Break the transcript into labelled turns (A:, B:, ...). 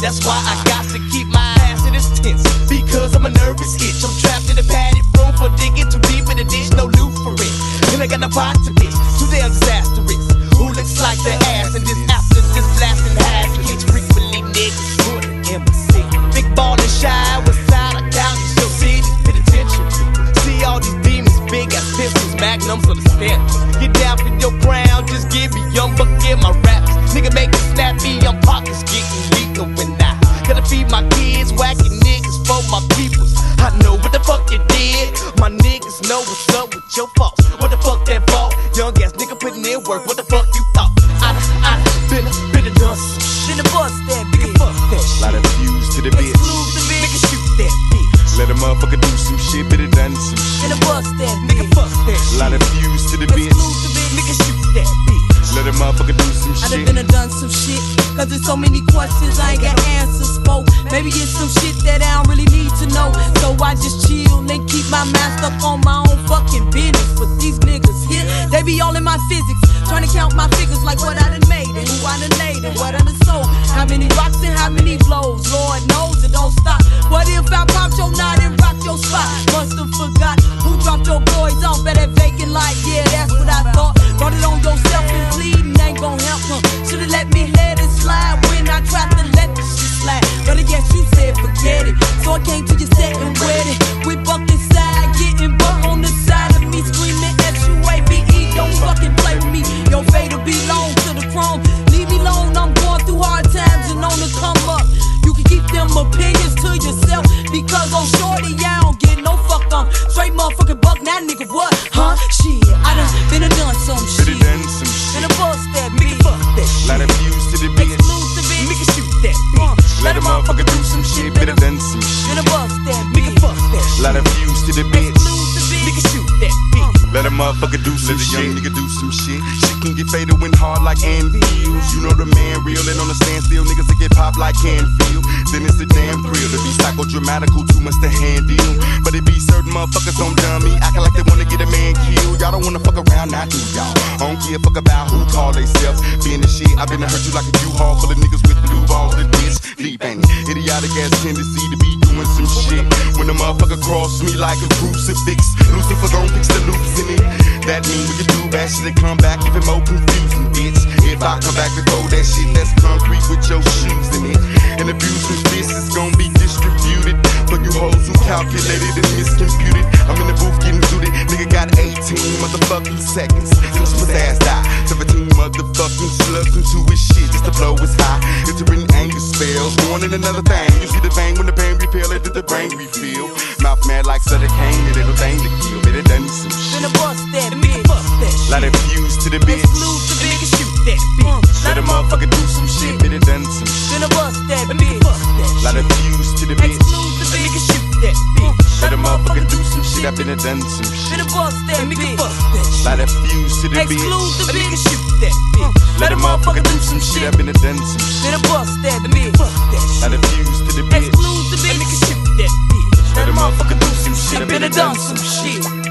A: That's why I got to keep my ass in this tense, because I'm a nervous itch. I'm trapped in a padded room for digging too deep in the ditch, no loot for it. And I got no pot to bitch, too damn disastrous. Who looks like the ass in this after this blasting ass? Kids frequently niggas put in my seat. Big ball and shy, west side of town, you still see this penitentiary. See all these demons, big ass pistols, magnums on the steps. Get down for your crown, just give me young buck in my raps. Nigga make it snappy, I'm pockets getting legal when I gotta feed my kids, whacking niggas for my peoples. I know what the fuck you did, my niggas know what's up with your fault. What the fuck that fault? Young ass nigga putting in work, what the fuck you thought? I been done some shit. Finna bust that bitch. Fuck that shit.
B: Light a fuse to the bitch.
A: Nigga shoot that bitch.
B: Let a motherfucker do some shit, but it done some shit.
A: Finna bust that nigga, fuck that shit.
B: Light a fuse to the bitch.
A: Nigga shoot that bitch.
B: Let a motherfucker do some shit.
C: I done some shit, cause there's so many questions I ain't got answers for. Maybe it's some shit that I don't really need to know. So I just chill and keep my mind stuck on my own fucking business. But these niggas here, they be all in my physics, trying to count my figures like what I done made and who I done laid and what I done sold. How many rocks and how many blows, Lord knows it don't stop. What if I popped your knot and rocked your spot? Must've forgot who dropped your boys off at that vacant lot. Yeah, that's what I thought. Brought it on yourself and bleeding ain't gon' help them. Should've let me let it slide when I tried to let this shit slide. But I guess you said forget it, so I came to your set and wet it. We bucked inside, getting bucked on the side of me, screaming SUABE. Don't fucking play with me, your fate'll be long to the chrome. Leave me alone, I'm going through hard times and on the come up. You can keep them opinions to yourself, because on shorty, I don't get no fuck on. Straight motherfucking buck, now nigga what? Huh? Shit, I done some shit.
B: But it done some shit.
C: Finna bust that bitch. Fuck that shit.
B: Light a fuse to the bitch.
C: Exclusive bitch.
A: Nigga shoot that bitch.
B: Let a motherfucker do some shit, but it done some shit.
C: Finna bust that bitch.
A: Nigga fuck that shit.
B: Light a fuse to the bitch.
C: Exclusive bitch.
A: Nigga shoot that bitch.
B: Let a motherfucker do some shit. Young nigga do some shit. Shit can get fatal when hard like anvils. You know the man real and on the standstill. Niggas that get popped like Canfield. Then it's a damn thrill to be psychodramatical, too much to handle. But it be certain motherfuckers don't dummy, acting like they wanna get a man killed. Y'all don't wanna fuck around, I do y'all. I don't give a fuck about who call they self. Being the shit, I been to hurt you like a U-Haul full of niggas with blue balls and this deep ain't it? Idiotic ass tendency to be doing some shit. When a motherfucker cross me like a crucifix, Lucifer gon' fix the loops in it. That mean we can do bad shit and come back even more confusing, bitch. If I come back and throw that shit that's concrete with your shoes in it, and abusing this is gon' be distributed. For you hoes who calculated and miscomputed, I'm in the booth getting suited. Nigga got 18 motherfucking seconds since his ass died. 17 motherfucking slugs into his shit just to blow his high. Entering anger spells, going in another thing. You see the vein when the pain repel it to the brain refill. Mouth mad like Sutter Kane, it ain't no thing to kill, but it done some shit.
C: Finna bust that bitch. Fuck that shit.
B: Light a fuse to the bitch.
C: Exclusive bitch.
A: Nigga shoot that bitch.
B: Let a motherfucker do some shit, but it done some shit.
C: Finna bust that bitch. Fuck that shit.
B: Light a fuse to the bitch.
C: Exclusive bitch.
A: Nigga shoot that bitch.
B: Let a motherfucker do some shit, I been done some shit.
C: Finna bust that bitch.
A: Fuck that shit.
B: Light a fuse to the bitch.
C: Exclusive bitch.
A: Nigga shoot that bitch.
B: Let a motherfucker do some shit, I been done some shit.
C: Finna bust that bitch.
A: Fuck that shit.
B: Light a fuse to the bitch.
C: Exclusive bitch.
A: Nigga shoot that bitch.
B: Let a motherfucker do some shit,
C: I been done some shit.